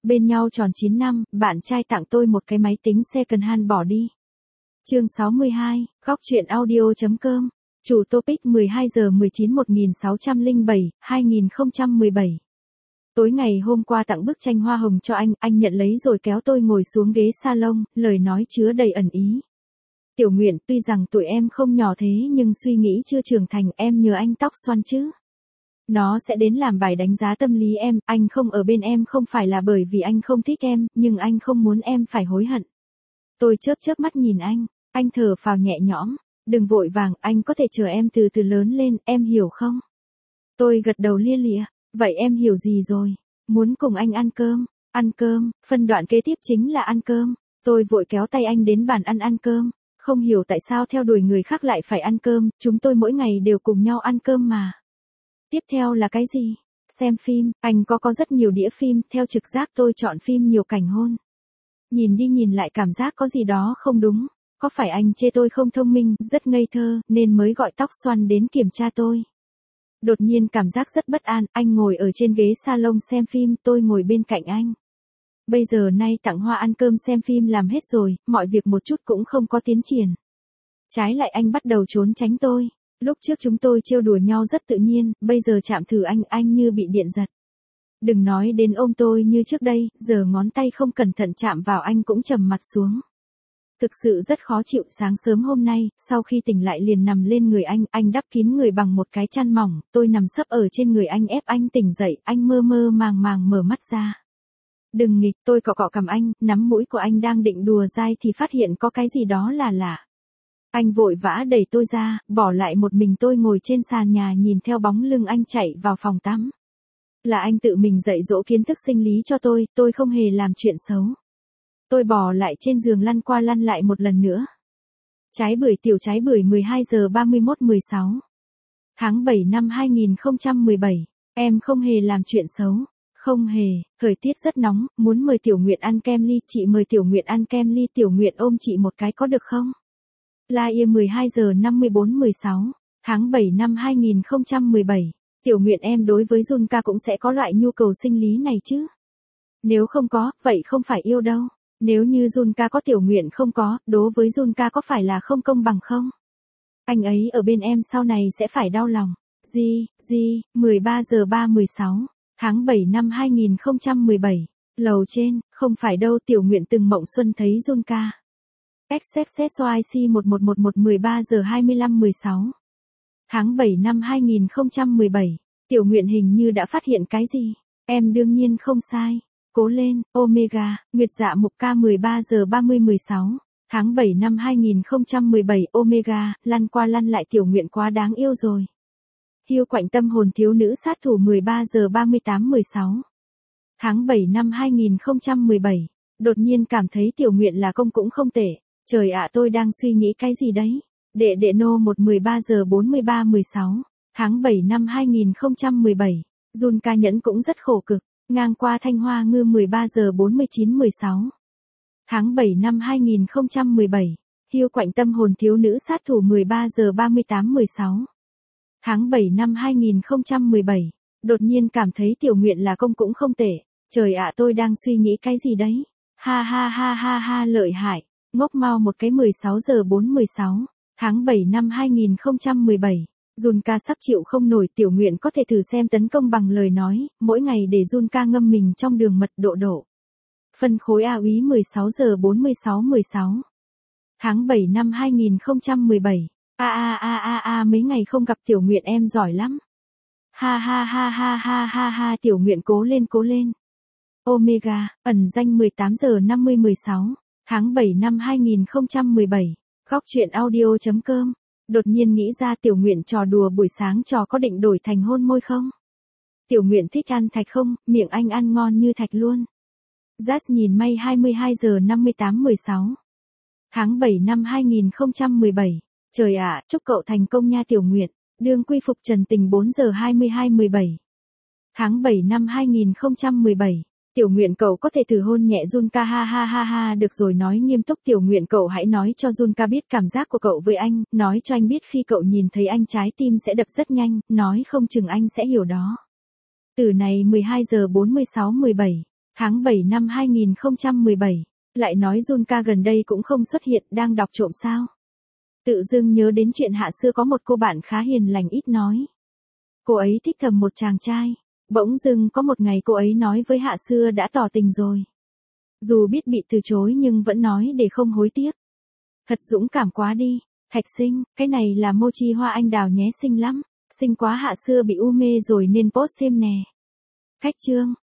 Bên nhau tròn 9 năm, bạn trai tặng tôi một cái máy tính second hand bỏ đi. Chương 62, góc truyện audio.com. Chủ topic 12 giờ 19 1607, 2017. Tối ngày hôm qua tặng bức tranh hoa hồng cho anh nhận lấy rồi kéo tôi ngồi xuống ghế salon, lời nói chứa đầy ẩn ý. Tiểu Nguyện, tuy rằng tuổi em không nhỏ thế nhưng suy nghĩ chưa trưởng thành, em nhờ anh tóc xoăn chứ. Nó sẽ đến làm bài đánh giá tâm lý em, anh không ở bên em không phải là bởi vì anh không thích em, nhưng anh không muốn em phải hối hận. Tôi chớp mắt nhìn anh thở phào nhẹ nhõm, đừng vội vàng, anh có thể chờ em từ từ lớn lên, em hiểu không? Tôi gật đầu lia lịa, vậy em hiểu gì rồi? Muốn cùng anh ăn cơm, phân đoạn kế tiếp chính là ăn cơm. Tôi vội kéo tay anh đến bàn ăn cơm, không hiểu tại sao theo đuổi người khác lại phải ăn cơm, chúng tôi mỗi ngày đều cùng nhau ăn cơm mà. Tiếp theo là cái gì? Xem phim, anh có rất nhiều đĩa phim, theo trực giác tôi chọn phim nhiều cảnh hôn. Nhìn đi nhìn lại cảm giác có gì đó không đúng, có phải anh chê tôi không thông minh, rất ngây thơ, nên mới gọi tóc xoăn đến kiểm tra tôi. Đột nhiên cảm giác rất bất an, anh ngồi ở trên ghế salon xem phim, tôi ngồi bên cạnh anh. Bây giờ nay tặng hoa ăn cơm xem phim làm hết rồi, mọi việc một chút cũng không có tiến triển. Trái lại anh bắt đầu trốn tránh tôi. Lúc trước chúng tôi trêu đùa nhau rất tự nhiên, bây giờ chạm thử anh như bị điện giật. Đừng nói đến ôm tôi như trước đây, giờ ngón tay không cẩn thận chạm vào anh cũng trầm mặt xuống. Thực sự rất khó chịu, sáng sớm hôm nay, sau khi tỉnh lại liền nằm lên người anh đắp kín người bằng một cái chăn mỏng, tôi nằm sấp ở trên người anh ép anh tỉnh dậy, anh mơ màng mở mắt ra. Đừng nghịch, tôi cọ cằm anh, nắm mũi của anh đang định đùa dai thì phát hiện có cái gì đó là lạ. Anh vội vã đẩy tôi ra, bỏ lại một mình tôi ngồi trên sàn nhà nhìn theo bóng lưng anh chạy vào phòng tắm. Là anh tự mình dạy dỗ kiến thức sinh lý cho tôi không hề làm chuyện xấu. Tôi bò lại trên giường lăn qua lăn lại một lần nữa. Tiểu trái bưởi 12 giờ 31 16. Tháng 7 năm 2017, em không hề làm chuyện xấu. Không hề, thời tiết rất nóng, muốn mời Tiểu Nguyện ăn kem ly, chị mời Tiểu Nguyện ăn kem ly, Tiểu Nguyện ôm chị một cái có được không? La Ia 12 giờ 54 16, tháng 7 năm 2017, Tiểu Nguyện em đối với Junka cũng sẽ có loại nhu cầu sinh lý này chứ? Nếu không có, vậy không phải yêu đâu. Nếu như Junka có Tiểu Nguyện không có, đối với Junka có phải là không công bằng không? Anh ấy ở bên em sau này sẽ phải đau lòng. 13 giờ 16, tháng 7 năm 2017, lầu trên, không phải đâu, Tiểu Nguyện từng mộng xuân thấy Junka. XXXYC 1111 13 giờ 25 16. Tháng 7 năm 2017, Tiểu Nguyện hình như đã phát hiện cái gì. Em đương nhiên không sai. Cố lên, Omega, Nguyệt Dạ Mục Ca 13 giờ 30 16. Tháng 7 năm 2017, Omega, lăn qua lăn lại Tiểu Nguyện quá đáng yêu rồi. Hiêu Quạnh Tâm Hồn Thiếu Nữ Sát Thủ 13 giờ 38 16. Tháng 7 năm 2017, đột nhiên cảm thấy Tiểu Nguyện là công cũng không tệ. Trời ạ, tôi đang suy nghĩ cái gì đấy? Đệ nô 13 giờ 43 16. Tháng 7 năm 2017, Junka Nhẫn cũng rất khổ cực. Ngang qua Thanh Hoa Ngư 13 giờ 49 16. Tháng 7 năm 2017, Hiêu Quạnh Tâm Hồn Thiếu Nữ Sát Thủ 13 giờ 38 16. Tháng 7 năm 2017, đột nhiên cảm thấy Tiểu Nguyện là công cũng không tệ. Trời ạ, tôi đang suy nghĩ cái gì đấy? Ha, lợi hại. Ngốc mau một cái 16 giờ 16. Tháng 7 năm 2017. Junka sắp chịu không nổi, Tiểu Nguyện có thể thử xem tấn công bằng lời nói, mỗi ngày để Junka ngâm mình trong đường mật độ. Phân khối A úy 16 giờ 46 16. Tháng 7 năm 2017. Mấy ngày không gặp Tiểu Nguyện em giỏi lắm. Ha, Tiểu Nguyện cố lên. Omega, ẩn danh 18 giờ 50 16. Tháng 7 năm 2017. Góc truyện audio.com. Đột nhiên nghĩ ra Tiểu Nguyện trò đùa buổi sáng trò có định đổi thành hôn môi không? Tiểu Nguyện thích ăn thạch không, miệng anh ăn ngon như thạch luôn. Jazz nhìn May 22 giờ 58 16. Tháng 7 năm 2017. Trời ạ, chúc cậu thành công nha Tiểu Nguyện. Đương quy phục trần tình 4 giờ 22 17. Tháng 7 năm 2017. Tiểu Nguyện cậu có thể thử hôn nhẹ Junka ha, được rồi nói nghiêm túc Tiểu Nguyện cậu hãy nói cho Junka biết cảm giác của cậu với anh, nói cho anh biết khi cậu nhìn thấy anh trái tim sẽ đập rất nhanh, nói không chừng anh sẽ hiểu đó. Từ này 12 giờ 46 17. Tháng 7 năm 2017, lại nói Junka gần đây cũng không xuất hiện, đang đọc trộm sao. Tự dưng nhớ đến chuyện Hạ xưa có một cô bạn khá hiền lành ít nói. Cô ấy thích thầm một chàng trai. Bỗng dưng có một ngày cô ấy nói với Hạ xưa đã tỏ tình rồi. Dù biết bị từ chối nhưng vẫn nói để không hối tiếc. Thật dũng cảm quá đi. Thạch Sinh, cái này là mochi hoa anh đào nhé, xinh lắm. Xinh quá, Hạ xưa bị u mê rồi nên post thêm nè. Khách Trương,